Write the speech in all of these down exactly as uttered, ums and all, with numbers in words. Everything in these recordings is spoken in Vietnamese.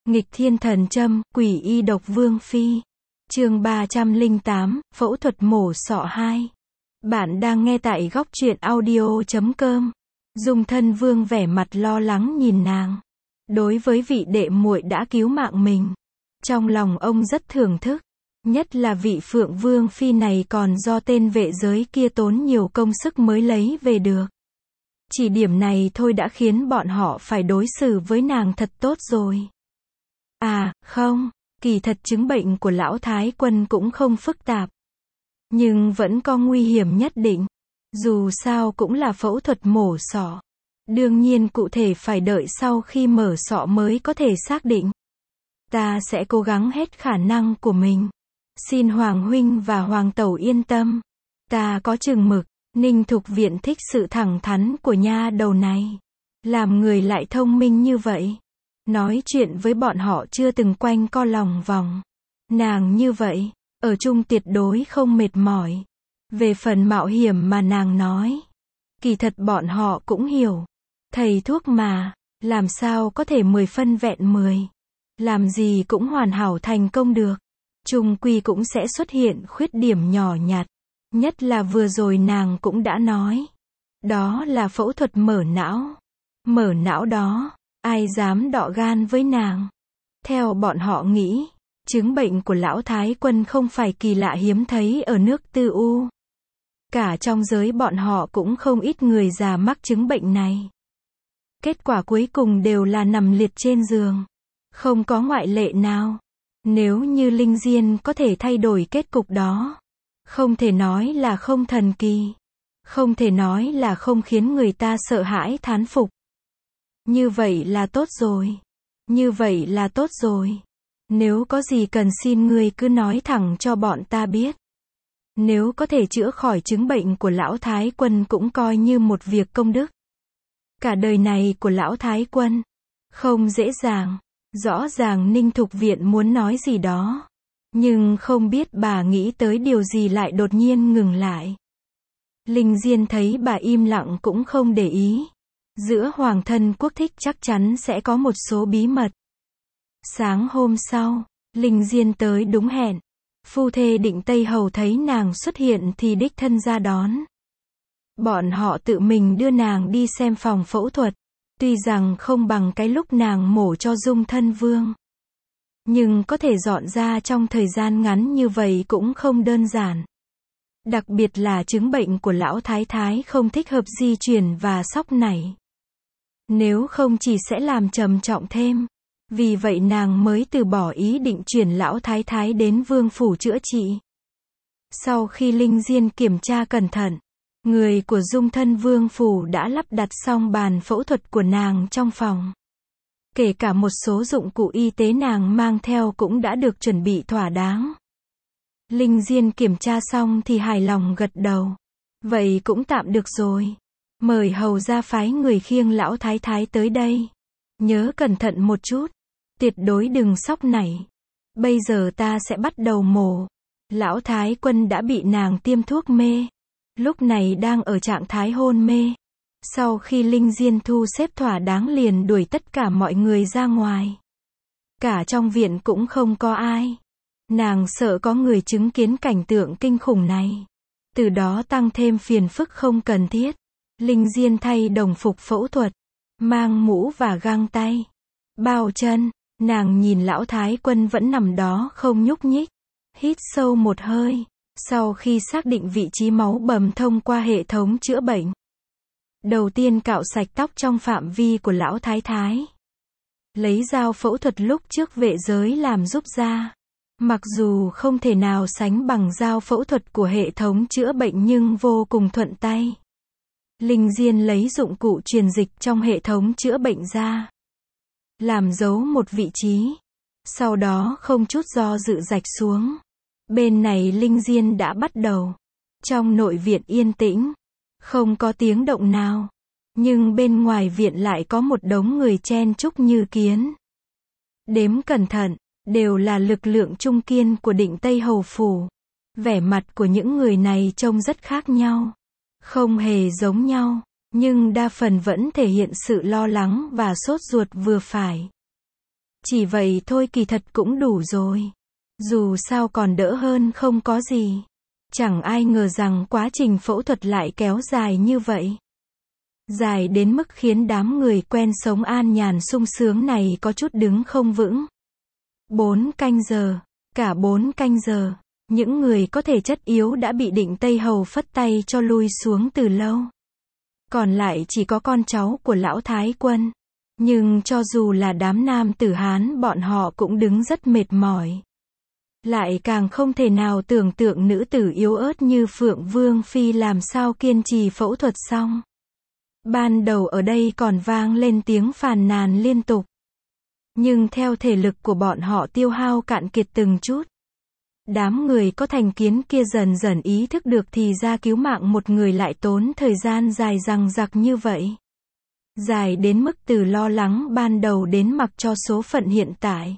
Nghịch thiên thần châm, quỷ y độc vương phi. Chương ba trăm lẻ tám, phẫu thuật mổ sọ hai. Bạn đang nghe tại góc truyện audio chấm com. Dung Thân Vương vẻ mặt lo lắng nhìn nàng. Đối với vị đệ muội đã cứu mạng mình, trong lòng ông rất thưởng thức. Nhất là vị Phượng Vương phi này còn do tên vệ giới kia tốn nhiều công sức mới lấy về được. Chỉ điểm này thôi đã khiến bọn họ phải đối xử với nàng thật tốt rồi. À, không, kỳ thật chứng bệnh của lão Thái Quân cũng không phức tạp. Nhưng vẫn có nguy hiểm nhất định. Dù sao cũng là phẫu thuật mổ sọ. Đương nhiên cụ thể phải đợi sau khi mở sọ mới có thể xác định. Ta sẽ cố gắng hết khả năng của mình. Xin Hoàng Huynh và Hoàng Tẩu yên tâm. Ta có chừng mực. Ninh Thục Viện thích sự thẳng thắn của nha đầu này. Làm người lại thông minh như vậy. Nói chuyện với bọn họ chưa từng quanh co lòng vòng. Nàng như vậy, ở chung tuyệt đối không mệt mỏi. Về phần mạo hiểm mà nàng nói, kỳ thật bọn họ cũng hiểu. Thầy thuốc mà, làm sao có thể mười phân vẹn mười. Làm gì cũng hoàn hảo thành công được. Chung quy cũng sẽ xuất hiện khuyết điểm nhỏ nhặt. Nhất là vừa rồi nàng cũng đã nói. Đó là phẫu thuật mở não. Mở não đó, ai dám đọ gan với nàng. Theo bọn họ nghĩ, chứng bệnh của lão Thái Quân không phải kỳ lạ hiếm thấy ở nước Tư U. Cả trong giới bọn họ cũng không ít người già mắc chứng bệnh này. Kết quả cuối cùng đều là nằm liệt trên giường. Không có ngoại lệ nào. Nếu như Linh Diên có thể thay đổi kết cục đó, không thể nói là không thần kỳ. Không thể nói là không khiến người ta sợ hãi thán phục. Như vậy là tốt rồi. Như vậy là tốt rồi. Nếu có gì cần xin ngươi cứ nói thẳng cho bọn ta biết. Nếu có thể chữa khỏi chứng bệnh của lão Thái Quân cũng coi như một việc công đức. Cả đời này của lão Thái Quân không dễ dàng. Rõ ràng Ninh Thục Viện muốn nói gì đó. Nhưng không biết bà nghĩ tới điều gì lại đột nhiên ngừng lại. Linh Diên thấy bà im lặng cũng không để ý. Giữa hoàng thân quốc thích chắc chắn sẽ có một số bí mật. Sáng hôm sau, Linh Diên tới đúng hẹn. Phu thê Định Tây Hầu thấy nàng xuất hiện thì đích thân ra đón. Bọn họ tự mình đưa nàng đi xem phòng phẫu thuật. Tuy rằng không bằng cái lúc nàng mổ cho Dung Thân Vương. Nhưng có thể dọn ra trong thời gian ngắn như vậy cũng không đơn giản. Đặc biệt là chứng bệnh của lão Thái Thái không thích hợp di chuyển và sóc nảy. Nếu không chỉ sẽ làm trầm trọng thêm. Vì vậy nàng mới từ bỏ ý định chuyển lão Thái Thái đến Vương Phủ chữa trị. Sau khi Linh Diên kiểm tra cẩn thận, người của Dung Thân Vương Phủ đã lắp đặt xong bàn phẫu thuật của nàng trong phòng. Kể cả một số dụng cụ y tế nàng mang theo cũng đã được chuẩn bị thỏa đáng. Linh Diên kiểm tra xong thì hài lòng gật đầu. Vậy cũng tạm được rồi. Mời hầu ra phái người khiêng lão Thái Thái tới đây. Nhớ cẩn thận một chút. Tuyệt đối đừng sóc nảy. Bây giờ ta sẽ bắt đầu mổ. Lão Thái Quân đã bị nàng tiêm thuốc mê. Lúc này đang ở trạng thái hôn mê. Sau khi Linh Diên thu xếp thỏa đáng liền đuổi tất cả mọi người ra ngoài. Cả trong viện cũng không có ai. Nàng sợ có người chứng kiến cảnh tượng kinh khủng này. Từ đó tăng thêm phiền phức không cần thiết. Linh Diên thay đồng phục phẫu thuật. Mang mũ và găng tay. Bao chân. Nàng nhìn lão Thái Quân vẫn nằm đó không nhúc nhích. Hít sâu một hơi. Sau khi xác định vị trí máu bầm thông qua hệ thống chữa bệnh. Đầu tiên cạo sạch tóc trong phạm vi của lão Thái Thái. Lấy dao phẫu thuật lúc trước vệ giới làm giúp ra. Mặc dù không thể nào sánh bằng dao phẫu thuật của hệ thống chữa bệnh nhưng vô cùng thuận tay. Linh Diên lấy dụng cụ truyền dịch trong hệ thống chữa bệnh ra. Làm dấu một vị trí. Sau đó không chút do dự rạch xuống. Bên này Linh Diên đã bắt đầu. Trong nội viện yên tĩnh. Không có tiếng động nào. Nhưng bên ngoài viện lại có một đống người chen chúc như kiến. Đếm cẩn thận. Đều là lực lượng trung kiên của Định Tây Hầu Phủ. Vẻ mặt của những người này trông rất khác nhau. Không hề giống nhau. Nhưng đa phần vẫn thể hiện sự lo lắng và sốt ruột vừa phải. Chỉ vậy thôi kỳ thật cũng đủ rồi. Dù sao còn đỡ hơn không có gì. Chẳng ai ngờ rằng quá trình phẫu thuật lại kéo dài như vậy. Dài đến mức khiến đám người quen sống an nhàn sung sướng này có chút đứng không vững. Bốn canh giờ. Cả bốn canh giờ. Những người có thể chất yếu đã bị Định Tây Hầu phất tay cho lui xuống từ lâu. Còn lại chỉ có con cháu của lão Thái Quân. Nhưng cho dù là đám nam tử Hán bọn họ cũng đứng rất mệt mỏi. Lại càng không thể nào tưởng tượng nữ tử yếu ớt như Phượng Vương Phi làm sao kiên trì phẫu thuật xong. Ban đầu ở đây còn vang lên tiếng phàn nàn liên tục. Nhưng theo thể lực của bọn họ tiêu hao cạn kiệt từng chút. Đám người có thành kiến kia dần dần ý thức được thì ra cứu mạng một người lại tốn thời gian dài dằng dặc như vậy. Dài đến mức từ lo lắng ban đầu đến mặc cho số phận hiện tại.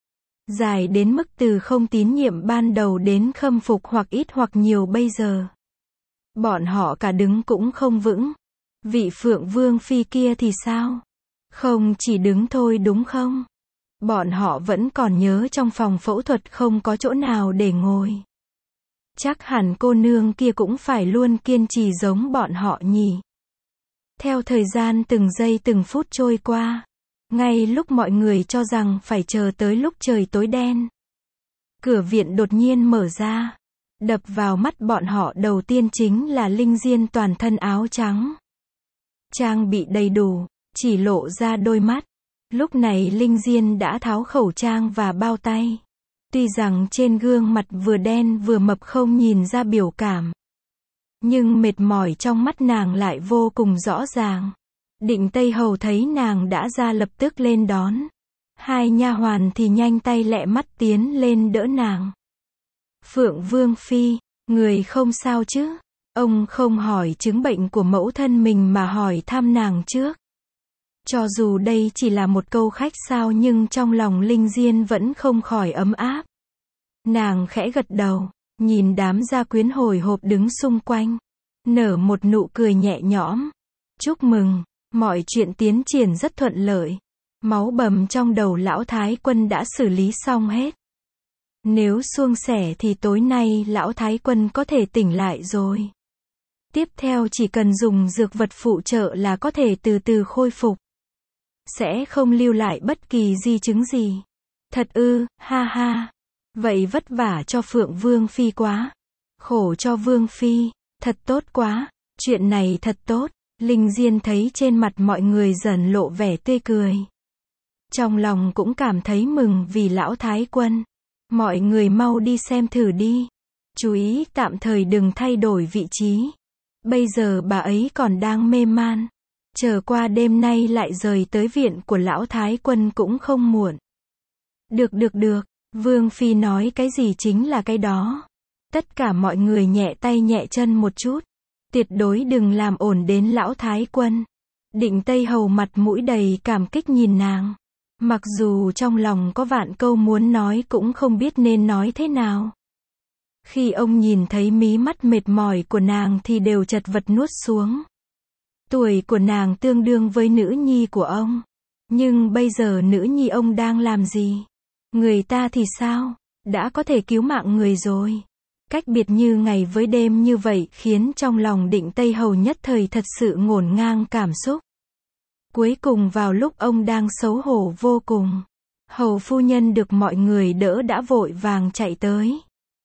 Dài đến mức từ không tín nhiệm ban đầu đến khâm phục hoặc ít hoặc nhiều bây giờ. Bọn họ cả đứng cũng không vững. Vị Phượng Vương Phi kia thì sao? Không chỉ đứng thôi đúng không? Bọn họ vẫn còn nhớ trong phòng phẫu thuật không có chỗ nào để ngồi. Chắc hẳn cô nương kia cũng phải luôn kiên trì giống bọn họ nhỉ. Theo thời gian từng giây từng phút trôi qua. Ngay lúc mọi người cho rằng phải chờ tới lúc trời tối đen. Cửa viện đột nhiên mở ra. Đập vào mắt bọn họ đầu tiên chính là Linh Diên toàn thân áo trắng. Trang bị đầy đủ, chỉ lộ ra đôi mắt. Lúc này Linh Diên đã tháo khẩu trang và bao tay. Tuy rằng trên gương mặt vừa đen vừa mập không nhìn ra biểu cảm. Nhưng mệt mỏi trong mắt nàng lại vô cùng rõ ràng. Định Tây Hầu thấy nàng đã ra lập tức lên đón. Hai nha hoàn thì nhanh tay lẹ mắt tiến lên đỡ nàng. Phượng Vương Phi, người không sao chứ? Ông không hỏi chứng bệnh của mẫu thân mình mà hỏi thăm nàng trước. Cho dù đây chỉ là một câu khách sáo nhưng trong lòng Linh Diên vẫn không khỏi ấm áp. Nàng khẽ gật đầu, nhìn đám gia quyến hồi hộp đứng xung quanh. Nở một nụ cười nhẹ nhõm. Chúc mừng, mọi chuyện tiến triển rất thuận lợi. Máu bầm trong đầu lão Thái Quân đã xử lý xong hết. Nếu suông sẻ thì tối nay lão Thái Quân có thể tỉnh lại rồi. Tiếp theo chỉ cần dùng dược vật phụ trợ là có thể từ từ khôi phục. Sẽ không lưu lại bất kỳ di chứng gì. Thật ư, ha ha. Vậy vất vả cho Phượng Vương Phi quá. Khổ cho Vương Phi, thật tốt quá. Chuyện này thật tốt. Linh Diên thấy trên mặt mọi người dần lộ vẻ tươi cười. Trong lòng cũng cảm thấy mừng vì lão Thái Quân. Mọi người mau đi xem thử đi. Chú ý tạm thời đừng thay đổi vị trí. Bây giờ bà ấy còn đang mê man. Chờ qua đêm nay lại rời tới viện của lão Thái Quân cũng không muộn. Được được được, Vương Phi nói cái gì chính là cái đó. Tất cả mọi người nhẹ tay nhẹ chân một chút. Tuyệt đối đừng làm ổn đến lão Thái Quân. Định Tây Hầu mặt mũi đầy cảm kích nhìn nàng. Mặc dù trong lòng có vạn câu muốn nói cũng không biết nên nói thế nào. Khi ông nhìn thấy mí mắt mệt mỏi của nàng thì đều chật vật nuốt xuống. Tuổi của nàng tương đương với nữ nhi của ông. Nhưng bây giờ nữ nhi ông đang làm gì? Người ta thì sao? Đã có thể cứu mạng người rồi. Cách biệt như ngày với đêm như vậy khiến trong lòng Định Tây Hầu nhất thời thật sự ngổn ngang cảm xúc. Cuối cùng vào lúc ông đang xấu hổ vô cùng, hầu phu nhân được mọi người đỡ đã vội vàng chạy tới.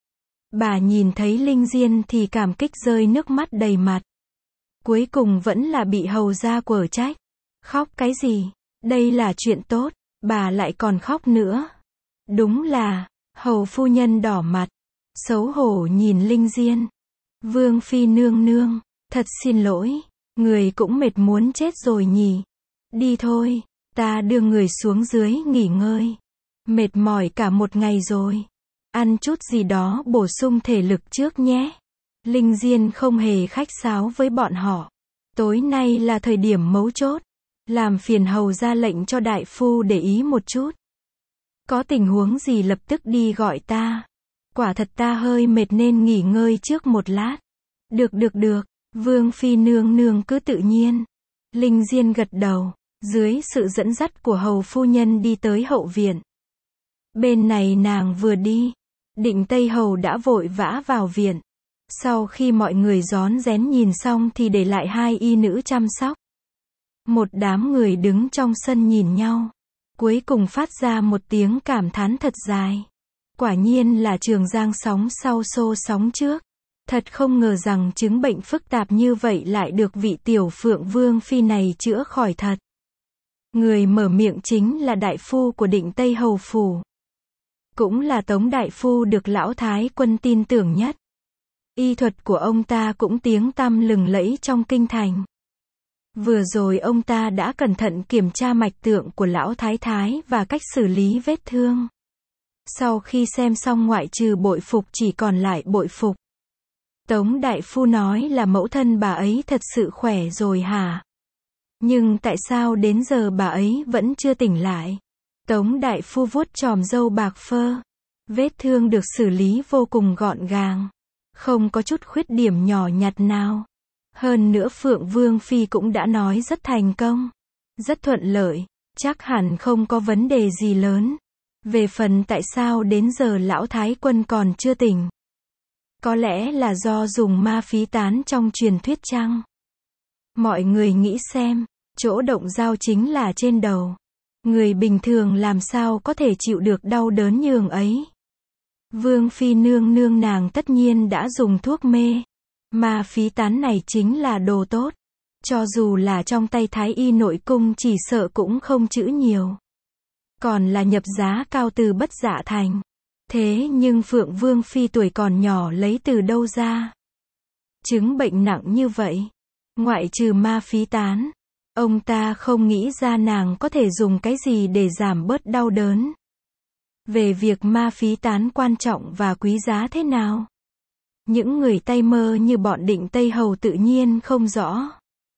Bà nhìn thấy Linh Diên thì cảm kích rơi nước mắt đầy mặt. Cuối cùng vẫn là bị hầu gia quở trách. Khóc cái gì? Đây là chuyện tốt, bà lại còn khóc nữa. Đúng là, hầu phu nhân đỏ mặt, xấu hổ nhìn Linh Diên. Vương Phi nương nương, thật xin lỗi, người cũng mệt muốn chết rồi nhỉ. Đi thôi, ta đưa người xuống dưới nghỉ ngơi. Mệt mỏi cả một ngày rồi. Ăn chút gì đó bổ sung thể lực trước nhé. Linh Diên không hề khách sáo với bọn họ. Tối nay là thời điểm mấu chốt. Làm phiền hầu ra lệnh cho đại phu để ý một chút. Có tình huống gì lập tức đi gọi ta. Quả thật ta hơi mệt nên nghỉ ngơi trước một lát. Được được được, Vương Phi nương nương cứ tự nhiên. Linh Diên gật đầu. Dưới sự dẫn dắt của hầu phu nhân đi tới hậu viện. Bên này nàng vừa đi, Định Tây Hầu đã vội vã vào viện. Sau khi mọi người rón rén nhìn xong thì để lại hai y nữ chăm sóc. Một đám người đứng trong sân nhìn nhau. Cuối cùng phát ra một tiếng cảm thán thật dài. Quả nhiên là Trường Giang sóng sau xô sóng trước. Thật không ngờ rằng chứng bệnh phức tạp như vậy lại được vị tiểu Phượng Vương Phi này chữa khỏi thật. Người mở miệng chính là đại phu của Định Tây Hầu phủ. Cũng là Tống đại phu được lão Thái Quân tin tưởng nhất. Y thuật của ông ta cũng tiếng tăm lừng lẫy trong kinh thành. Vừa rồi ông ta đã cẩn thận kiểm tra mạch tượng của lão Thái Thái và cách xử lý vết thương. Sau khi xem xong ngoại trừ bội phục chỉ còn lại bội phục. Tống đại phu nói là mẫu thân bà ấy thật sự khỏe rồi hả? Nhưng tại sao đến giờ bà ấy vẫn chưa tỉnh lại? Tống đại phu vuốt chòm râu bạc phơ. Vết thương được xử lý vô cùng gọn gàng. Không có chút khuyết điểm nhỏ nhặt nào. Hơn nữa Phượng Vương Phi cũng đã nói rất thành công. Rất thuận lợi. Chắc hẳn không có vấn đề gì lớn. Về phần tại sao đến giờ lão Thái Quân còn chưa tỉnh. Có lẽ là do dùng ma phí tán trong truyền thuyết chăng? Mọi người nghĩ xem. Chỗ động dao chính là trên đầu. Người bình thường làm sao có thể chịu được đau đớn nhường ấy. Vương Phi nương nương nàng tất nhiên đã dùng thuốc mê. Ma phí tán này chính là đồ tốt. Cho dù là trong tay Thái Y nội cung chỉ sợ cũng không chữ nhiều. Còn là nhập giá cao từ Bất Dạ Thành. Thế nhưng Phượng Vương Phi tuổi còn nhỏ lấy từ đâu ra? Chứng bệnh nặng như vậy. Ngoại trừ ma phí tán. Ông ta không nghĩ ra nàng có thể dùng cái gì để giảm bớt đau đớn. Về việc ma phí tán quan trọng và quý giá thế nào? Những người Tây Mơ như bọn Định Tây Hầu tự nhiên không rõ.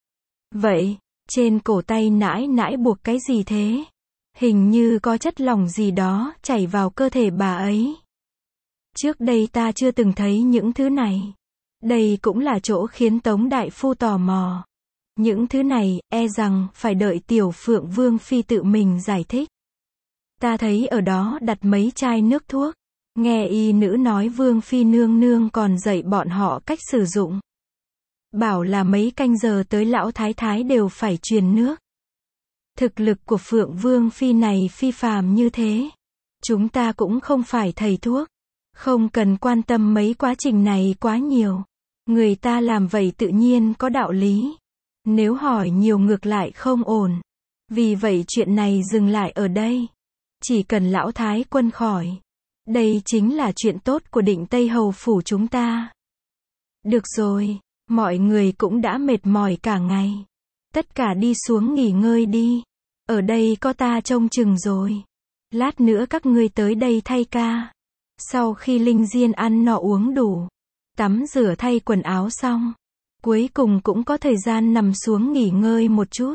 Vậy, trên cổ tay nãi nãi buộc cái gì thế? Hình như có chất lỏng gì đó chảy vào cơ thể bà ấy. Trước đây ta chưa từng thấy những thứ này. Đây cũng là chỗ khiến Tống đại phu tò mò. Những thứ này, e rằng, phải đợi tiểu Phượng Vương Phi tự mình giải thích. Ta thấy ở đó đặt mấy chai nước thuốc. Nghe y nữ nói Vương Phi nương nương còn dạy bọn họ cách sử dụng. Bảo là mấy canh giờ tới lão Thái Thái đều phải truyền nước. Thực lực của Phượng Vương Phi này phi phàm như thế. Chúng ta cũng không phải thầy thuốc. Không cần quan tâm mấy quá trình này quá nhiều. Người ta làm vậy tự nhiên có đạo lý. Nếu hỏi nhiều ngược lại không ổn. Vì vậy chuyện này dừng lại ở đây. Chỉ cần lão Thái Quân khỏi. Đây chính là chuyện tốt của Định Tây Hầu phủ chúng ta. Được rồi, mọi người cũng đã mệt mỏi cả ngày. Tất cả đi xuống nghỉ ngơi đi. Ở đây có ta trông chừng rồi. Lát nữa các ngươi tới đây thay ca. Sau khi Linh Diên ăn no uống đủ, tắm rửa thay quần áo xong, cuối cùng cũng có thời gian nằm xuống nghỉ ngơi một chút.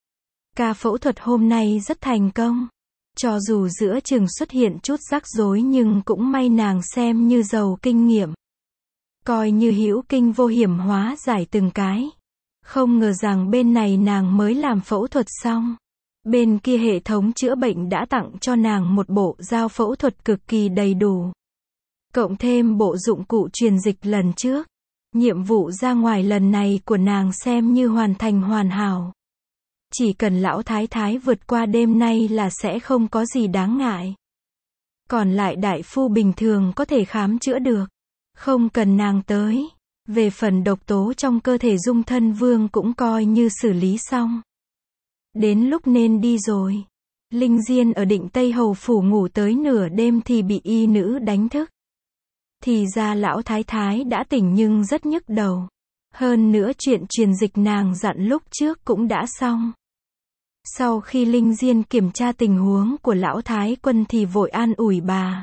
Ca phẫu thuật hôm nay rất thành công. Cho dù giữa chừng xuất hiện chút rắc rối nhưng cũng may nàng xem như giàu kinh nghiệm. Coi như hữu kinh vô hiểm hóa giải từng cái. Không ngờ rằng bên này nàng mới làm phẫu thuật xong. Bên kia hệ thống chữa bệnh đã tặng cho nàng một bộ dao phẫu thuật cực kỳ đầy đủ. Cộng thêm bộ dụng cụ truyền dịch lần trước. Nhiệm vụ ra ngoài lần này của nàng xem như hoàn thành hoàn hảo. Chỉ cần lão Thái Thái vượt qua đêm nay là sẽ không có gì đáng ngại. Còn lại đại phu bình thường có thể khám chữa được. Không cần nàng tới. Về phần độc tố trong cơ thể Dung Thân Vương cũng coi như xử lý xong. Đến lúc nên đi rồi. Linh Diên ở Định Tây Hầu phủ ngủ tới nửa đêm thì bị y nữ đánh thức. Thì ra lão Thái Thái đã tỉnh nhưng rất nhức đầu. Hơn nữa chuyện truyền dịch nàng dặn lúc trước cũng đã xong. Sau khi Linh Diên kiểm tra tình huống của lão Thái Quân thì vội an ủi bà.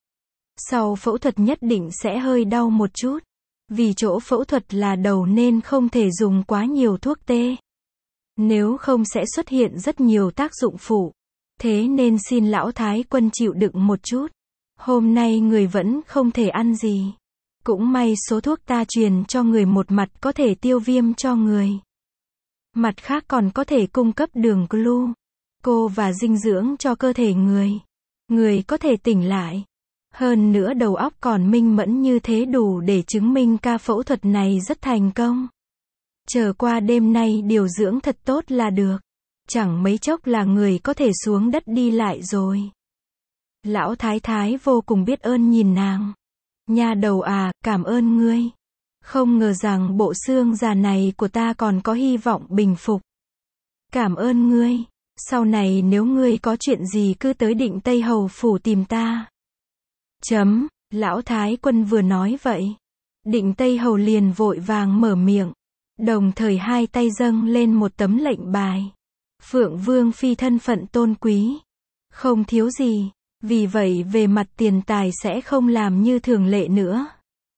Sau phẫu thuật nhất định sẽ hơi đau một chút. Vì chỗ phẫu thuật là đầu nên không thể dùng quá nhiều thuốc tê. Nếu không sẽ xuất hiện rất nhiều tác dụng phụ. Thế nên xin lão Thái Quân chịu đựng một chút. Hôm nay người vẫn không thể ăn gì. Cũng may số thuốc ta truyền cho người một mặt có thể tiêu viêm cho người. Mặt khác còn có thể cung cấp đường glu, cô và dinh dưỡng cho cơ thể người. Người có thể tỉnh lại. Hơn nữa đầu óc còn minh mẫn như thế đủ để chứng minh ca phẫu thuật này rất thành công. Chờ qua đêm nay điều dưỡng thật tốt là được. Chẳng mấy chốc là người có thể xuống đất đi lại rồi. Lão thái thái vô cùng biết ơn nhìn nàng. Nha đầu à, cảm ơn ngươi. Không ngờ rằng bộ xương già này của ta còn có hy vọng bình phục. Cảm ơn ngươi. Sau này nếu ngươi có chuyện gì cứ tới Định Tây Hầu phủ tìm ta. Chấm, lão thái quân vừa nói vậy. Định Tây Hầu liền vội vàng mở miệng. Đồng thời hai tay dâng lên một tấm lệnh bài. Phượng Vương Phi thân phận tôn quý. Không thiếu gì. Vì vậy về mặt tiền tài sẽ không làm như thường lệ nữa.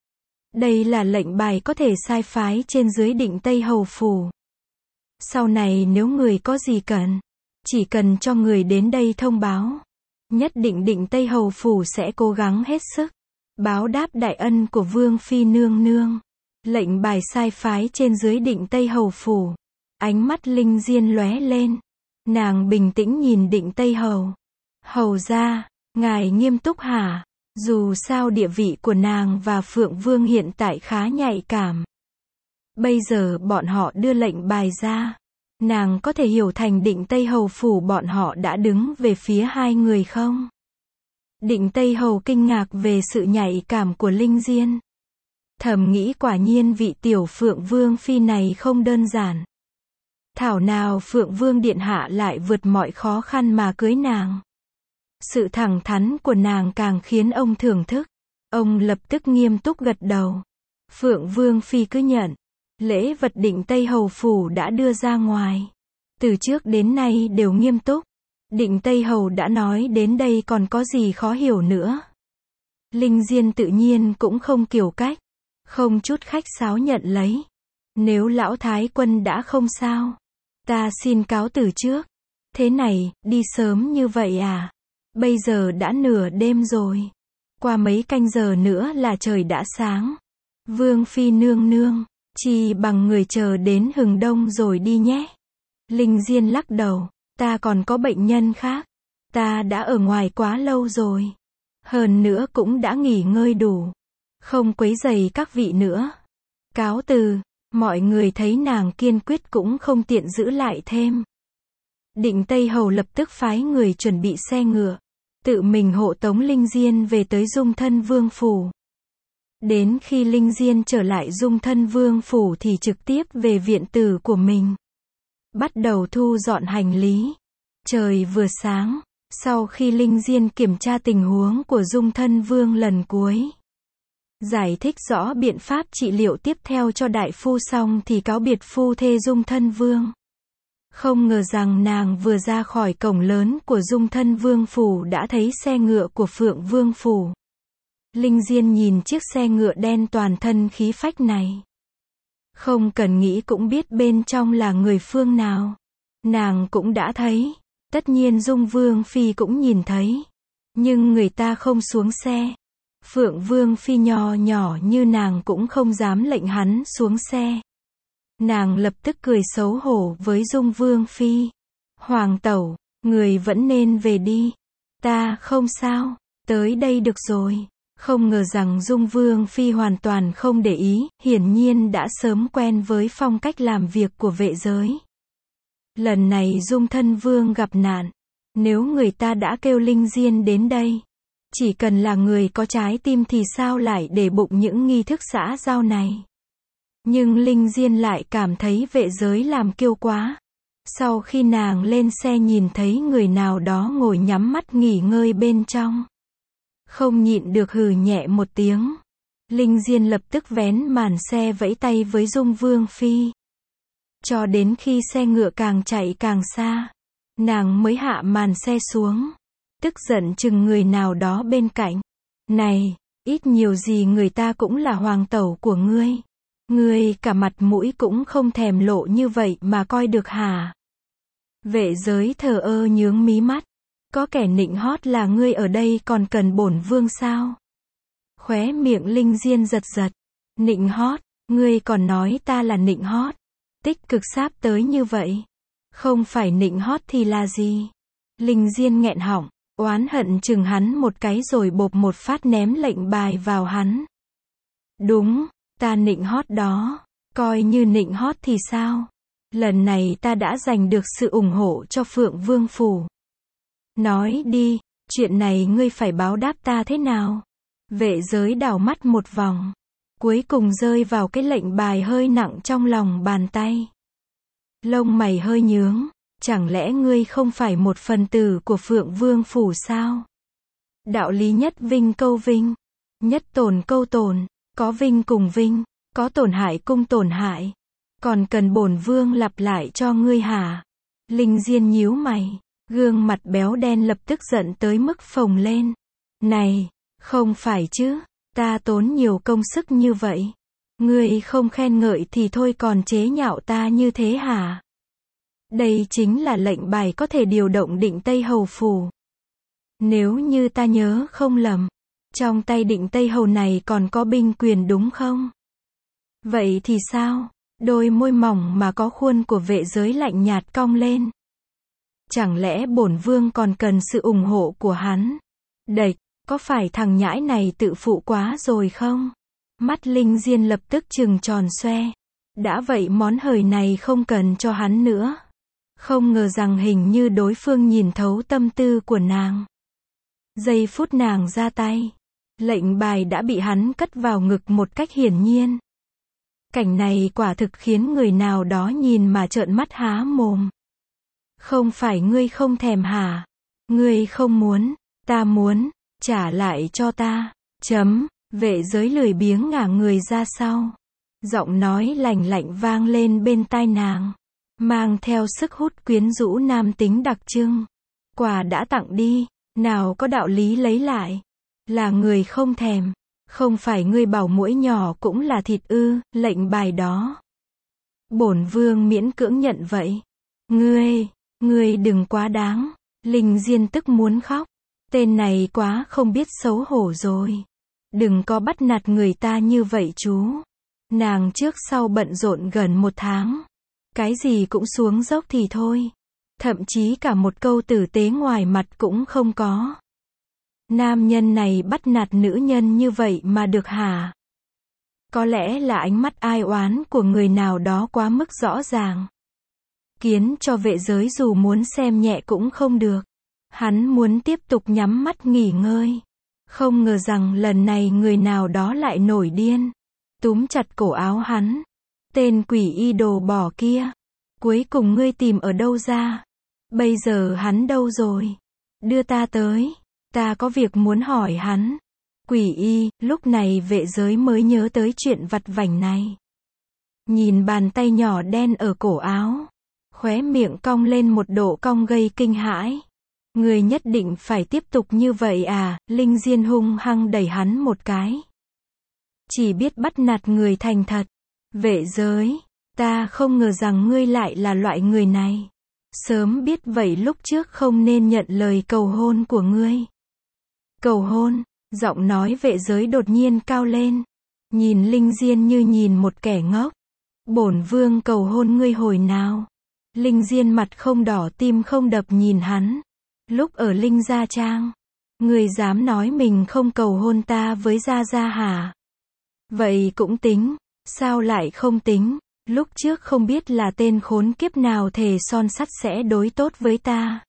Đây là lệnh bài có thể sai phái trên dưới Định Tây Hầu phủ. Sau này nếu người có gì cần, chỉ cần cho người đến đây thông báo. Nhất định Định Tây Hầu phủ sẽ cố gắng hết sức. Báo đáp đại ân của Vương Phi nương nương. Lệnh bài sai phái trên dưới Định Tây Hầu phủ. Ánh mắt Linh Diên lóe lên. Nàng bình tĩnh nhìn Định Tây Hầu. Hầu ra, ngài nghiêm túc hả? Dù sao địa vị của nàng và Phượng Vương hiện tại khá nhạy cảm. Bây giờ bọn họ đưa lệnh bài ra. Nàng có thể hiểu thành Định Tây Hầu phủ bọn họ đã đứng về phía hai người không? Định Tây Hầu kinh ngạc về sự nhạy cảm của Linh Diên. Thầm nghĩ quả nhiên vị tiểu Phượng Vương Phi này không đơn giản. Thảo nào Phượng Vương Điện Hạ lại vượt mọi khó khăn mà cưới nàng. Sự thẳng thắn của nàng càng khiến ông thưởng thức. Ông lập tức nghiêm túc gật đầu. Phượng Vương Phi cứ nhận. Lễ vật Định Tây Hầu phủ đã đưa ra ngoài. Từ trước đến nay đều nghiêm túc. Định Tây Hầu đã nói đến đây còn có gì khó hiểu nữa. Linh Diên tự nhiên cũng không kiều cách. Không chút khách sáo nhận lấy. Nếu lão thái quân đã không sao. Ta xin cáo từ trước. Thế này, đi sớm như vậy à? Bây giờ đã nửa đêm rồi. Qua mấy canh giờ nữa là trời đã sáng. Vương Phi nương nương, chỉ bằng người chờ đến hừng đông rồi đi nhé. Linh Diên lắc đầu. Ta còn có bệnh nhân khác. Ta đã ở ngoài quá lâu rồi. Hơn nữa cũng đã nghỉ ngơi đủ. Không quấy rầy các vị nữa. Cáo từ. Mọi người thấy nàng kiên quyết cũng không tiện giữ lại thêm. Định Tây Hầu lập tức phái người chuẩn bị xe ngựa. Tự mình hộ tống Linh Diên về tới Dung Thân Vương phủ. Đến khi Linh Diên trở lại Dung Thân Vương phủ thì trực tiếp về viện tử của mình. Bắt đầu thu dọn hành lý. Trời vừa sáng. Sau khi Linh Diên kiểm tra tình huống của Dung Thân Vương lần cuối. Giải thích rõ biện pháp trị liệu tiếp theo cho đại phu xong thì cáo biệt phu thê Dung Thân Vương. Không ngờ rằng nàng vừa ra khỏi cổng lớn của Dung Thân Vương phủ đã thấy xe ngựa của Phượng Vương phủ. Linh Diên nhìn chiếc xe ngựa đen toàn thân khí phách này. Không cần nghĩ cũng biết bên trong là người phương nào. Nàng cũng đã thấy. Tất nhiên Dung Vương Phi cũng nhìn thấy. Nhưng người ta không xuống xe. Phượng Vương Phi nhỏ nhỏ như nàng cũng không dám lệnh hắn xuống xe. Nàng lập tức cười xấu hổ với Dung Vương Phi. Hoàng tẩu, người vẫn nên về đi. Ta không sao, tới đây được rồi. Không ngờ rằng Dung Vương Phi hoàn toàn không để ý, hiển nhiên đã sớm quen với phong cách làm việc của vệ giới. Lần này Dung Thân Vương gặp nạn. Nếu người ta đã kêu Linh Diên đến đây. Chỉ cần là người có trái tim thì sao lại để bụng những nghi thức xã giao này. Nhưng Linh Diên lại cảm thấy vệ giới làm kiêu quá. Sau khi nàng lên xe nhìn thấy người nào đó ngồi nhắm mắt nghỉ ngơi bên trong. Không nhịn được hừ nhẹ một tiếng. Linh Diên lập tức vén màn xe vẫy tay với Dung Vương Phi. Cho đến khi xe ngựa càng chạy càng xa. Nàng mới hạ màn xe xuống. Tức giận chừng người nào đó bên cạnh. Này, ít nhiều gì người ta cũng là hoàng tẩu của ngươi. Ngươi cả mặt mũi cũng không thèm lộ như vậy mà coi được hả? Vệ giới thờ ơ nhướng mí mắt. Có kẻ nịnh hót là ngươi ở đây còn cần bổn vương sao? Khóe miệng Linh Diên giật giật. Nịnh hót, ngươi còn nói ta là nịnh hót. tích cực sáp tới như vậy. Không phải nịnh hót thì là gì? Linh Diên nghẹn họng, oán hận chừng hắn một cái rồi bộp một phát ném lệnh bài vào hắn. Đúng, ta nịnh hót đó. Coi như nịnh hót thì sao? Lần này ta đã giành được sự ủng hộ cho Phượng Vương Phủ. Nói đi, chuyện này ngươi phải báo đáp ta thế nào? Vệ giới đảo mắt một vòng, cuối cùng rơi vào cái lệnh bài hơi nặng trong lòng bàn tay. Lông mày hơi nhướng, chẳng lẽ ngươi không phải một phần tử của Phượng Vương Phủ sao? Đạo lý nhất vinh câu vinh, nhất tổn câu tổn, có vinh cùng vinh, có tổn hại cùng tổn hại. Còn cần bổn vương lặp lại cho ngươi hả? Linh Diên nhíu mày, gương mặt béo đen lập tức giận tới mức phồng lên. Này, không phải chứ, ta tốn nhiều công sức như vậy. Ngươi không khen ngợi thì thôi còn chế nhạo ta như thế hả? Đây chính là lệnh bài có thể điều động Định Tây Hầu Phủ. Nếu như ta nhớ không lầm, trong tay Định Tây Hầu này còn có binh quyền đúng không? Vậy thì sao? Đôi môi mỏng mà có khuôn của vệ giới lạnh nhạt cong lên. Chẳng lẽ bổn vương còn cần sự ủng hộ của hắn? Đệch, có phải thằng nhãi này tự phụ quá rồi không? Mắt Linh Diên lập tức trừng tròn xoe. Đã vậy món hời này không cần cho hắn nữa. Không ngờ rằng hình như đối phương nhìn thấu tâm tư của nàng. Giây phút nàng ra tay, lệnh bài đã bị hắn cất vào ngực một cách hiển nhiên. Cảnh này quả thực khiến người nào đó nhìn mà trợn mắt há mồm. Không phải ngươi không thèm hả? Ngươi không muốn, ta muốn, trả lại cho ta. Chấm, vệ giới lười biếng ngả người ra sau. Giọng nói lạnh lạnh vang lên bên tai nàng, mang theo sức hút quyến rũ nam tính đặc trưng. Quà đã tặng đi, nào có đạo lý lấy lại. Là người không thèm. Không phải ngươi bảo muỗi nhỏ cũng là thịt ư? Lệnh bài đó bổn vương miễn cưỡng nhận vậy. Ngươi, ngươi đừng quá đáng. Linh Diên tức muốn khóc. Tên này quá không biết xấu hổ rồi. Đừng có bắt nạt người ta như vậy chú. Nàng trước sau bận rộn gần một tháng. Cái gì cũng xuống dốc thì thôi. Thậm chí cả một câu tử tế ngoài mặt cũng không có. Nam nhân này bắt nạt nữ nhân như vậy mà được hả? Có lẽ là ánh mắt ai oán của người nào đó quá mức rõ ràng. Khiến cho vệ giới dù muốn xem nhẹ cũng không được. Hắn muốn tiếp tục nhắm mắt nghỉ ngơi. Không ngờ rằng lần này người nào đó lại nổi điên. Túm chặt cổ áo hắn. Tên quỷ y đồ bỏ kia. Cuối cùng ngươi tìm ở đâu ra? Bây giờ hắn đâu rồi? Đưa ta tới. Ta có việc muốn hỏi hắn. Quỷ y, lúc này vệ giới mới nhớ tới chuyện vặt vãnh này. Nhìn bàn tay nhỏ đen ở cổ áo. Khóe miệng cong lên một độ cong gây kinh hãi. Người nhất định phải tiếp tục như vậy à? Linh Diên hung hăng đẩy hắn một cái. Chỉ biết bắt nạt người thành thật. Vệ giới, ta không ngờ rằng ngươi lại là loại người này. Sớm biết vậy lúc trước không nên nhận lời cầu hôn của ngươi. Cầu hôn, giọng nói vệ giới đột nhiên cao lên. Nhìn Linh Diên như nhìn một kẻ ngốc. Bổn vương cầu hôn ngươi hồi nào? Linh Diên mặt không đỏ tim không đập nhìn hắn. Lúc ở Linh Gia Trang. Ngươi dám nói mình không cầu hôn ta với Gia Gia hả? Vậy cũng tính, sao lại không tính? Lúc trước không biết là tên khốn kiếp nào thề son sắt sẽ đối tốt với ta.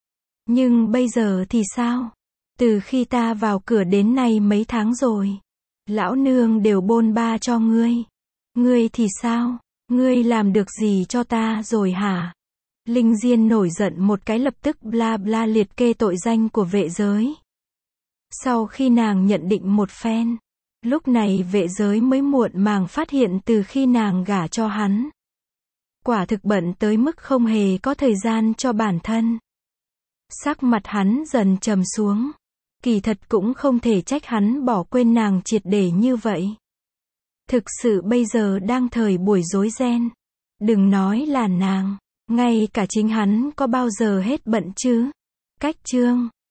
Nhưng bây giờ thì sao? Từ khi ta vào cửa đến nay mấy tháng rồi. Lão nương đều bôn ba cho ngươi. Ngươi thì sao? Ngươi làm được gì cho ta rồi hả? Linh Diên nổi giận một cái lập tức bla bla liệt kê tội danh của vệ giới. Sau khi nàng nhận định một phen. Lúc này vệ giới mới muộn màng phát hiện từ khi nàng gả cho hắn. Quả thực bận tới mức không hề có thời gian cho bản thân. Sắc mặt hắn dần trầm xuống. Kỳ thật cũng không thể trách hắn bỏ quên nàng triệt để như vậy. Thực sự bây giờ đang thời buổi rối ren. Đừng nói là nàng, ngay cả chính hắn có bao giờ hết bận chứ. Cách chương